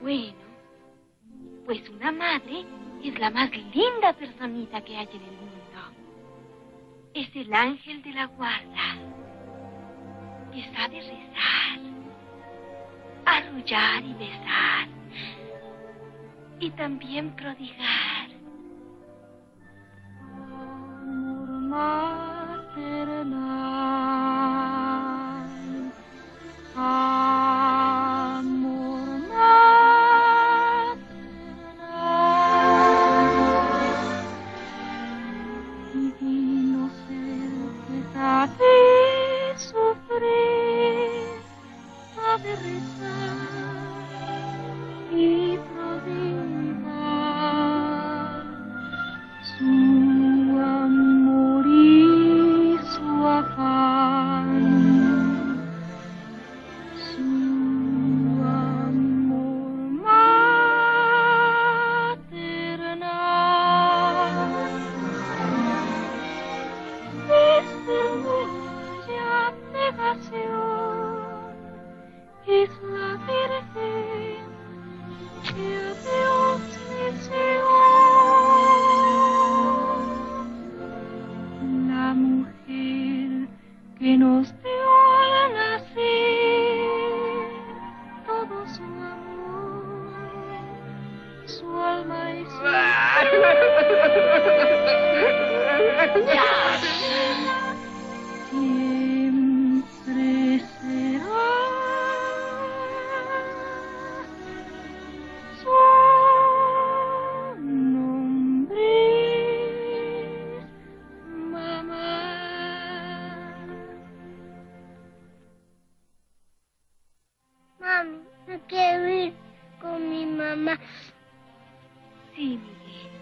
Bueno, pues una madre es la más linda personita que hay en el mundo. Es el ángel de la guarda, que sabe rezar, arrullar y besar, y también prodigar. Amor maternal, amor maternal, divino ser que sabe sufrir, sabe rezar y prodigar su amor y su afán, su amor maternal. Es ternura y abnegación, es la Virgen que a Dios misión, la mujer que nos dio al nacer todo su amor, su alma y su siempre será su nombre es mamá. Mami, me quiero ir con mi mamá. Sí, Miguel.